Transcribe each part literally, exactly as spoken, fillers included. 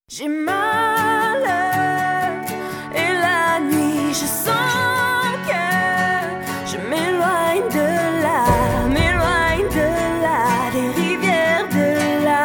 J'ai mal et la nuit je sens que je m'éloigne de là, m'éloigne de là, des rivières de là.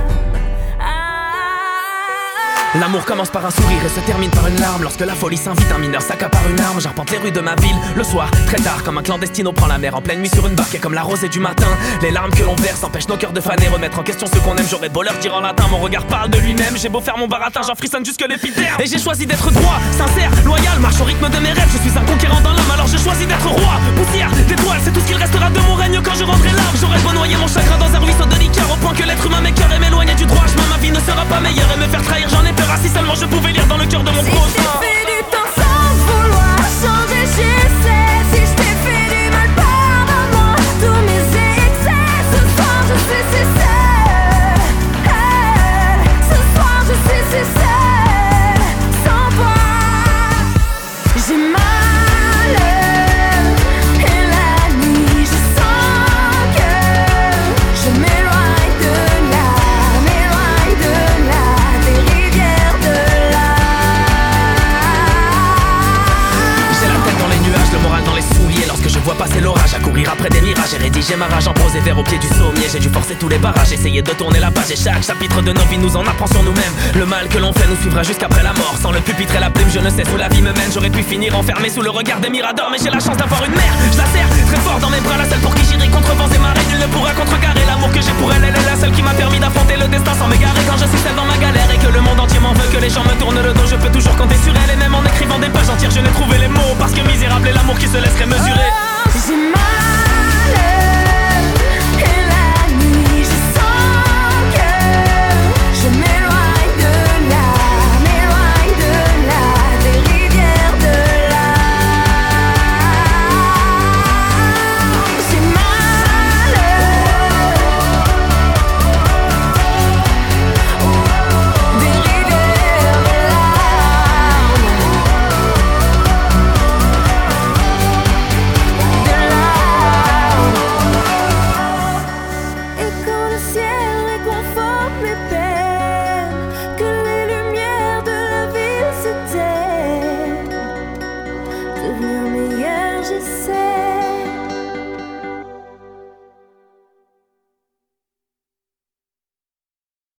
Ah. L'amour commence par un sourire et se termine par une larme. Lorsque la folie s'invite, un mineur s'accapare une arme. J'arpente les rues de ma ville, le soir, très tard. Comme un clandestino prend la mer en pleine nuit sur une barque. Et comme la rosée du matin, les larmes que l'on verse empêchent nos cœurs de faner. Remettre en question ce qu'on aime, j'aurais beau leur dire en latin. Mon regard parle de lui-même, j'ai beau faire mon baratin, j'en frissonne jusque l'épiderme. Et j'ai choisi d'être droit, sincère, loyal, marche au rythme de mes rêves. Je suis un conquérant dans l'âme, alors j'ai choisi d'être roi. Poussière, d'étoiles, c'est tout ce qu'il restera de mon règne quand je rendrai l'âme. J'aurais beau noyer mon chagrin dans un ruisseau de liqueur, au point que l'être humain m'écœure et m'éloigner du droit chemin. Ma vie ne sera pas meilleure et me faire trahir, j'en ai peur. Ah, si seulement je pouvais lire dans le cœur de mon prochain. Si je t'ai fait du temps sans vouloir changer, j'essaie. Si je t'ai fait du mal, pardonne-moi tous mes excès. Ce soir je sais c'est seul. Hey, ce soir je sais c'est seul. Sans toi, j'ai mal et la nuit je sens que je m'éloigne de là, m'éloigne de là, des rivières de là. J'ai la tête dans les nuages, le moral dans les souliers. Lorsque je vois passer l'orage, à courir après des mirages. J'ai rédigé ma rage en prose et vers au pied du sommier. J'ai dû forcer tous les barrages, essayer de tourner la page. Et chaque chapitre de nos vies nous en apprend sur nous-mêmes. Le mal que l'on fait nous suivra jusqu'après la mort. Sans le pupitre et la plume, je ne sais où la vie me mène. J'aurais pu finir enfermé sous le regard des miradors, mais j'ai la chance d'avoir une mère. Je la serre très fort dans mes bras, la seule pour qui j'irai contre vents et marées. Nul ne pourra contrecarrer l'amour que j'ai pour elle. Elle est la seule qui m'a permis d'affronter le destin sans m'égarer. Quand je suis seul dans ma galère et que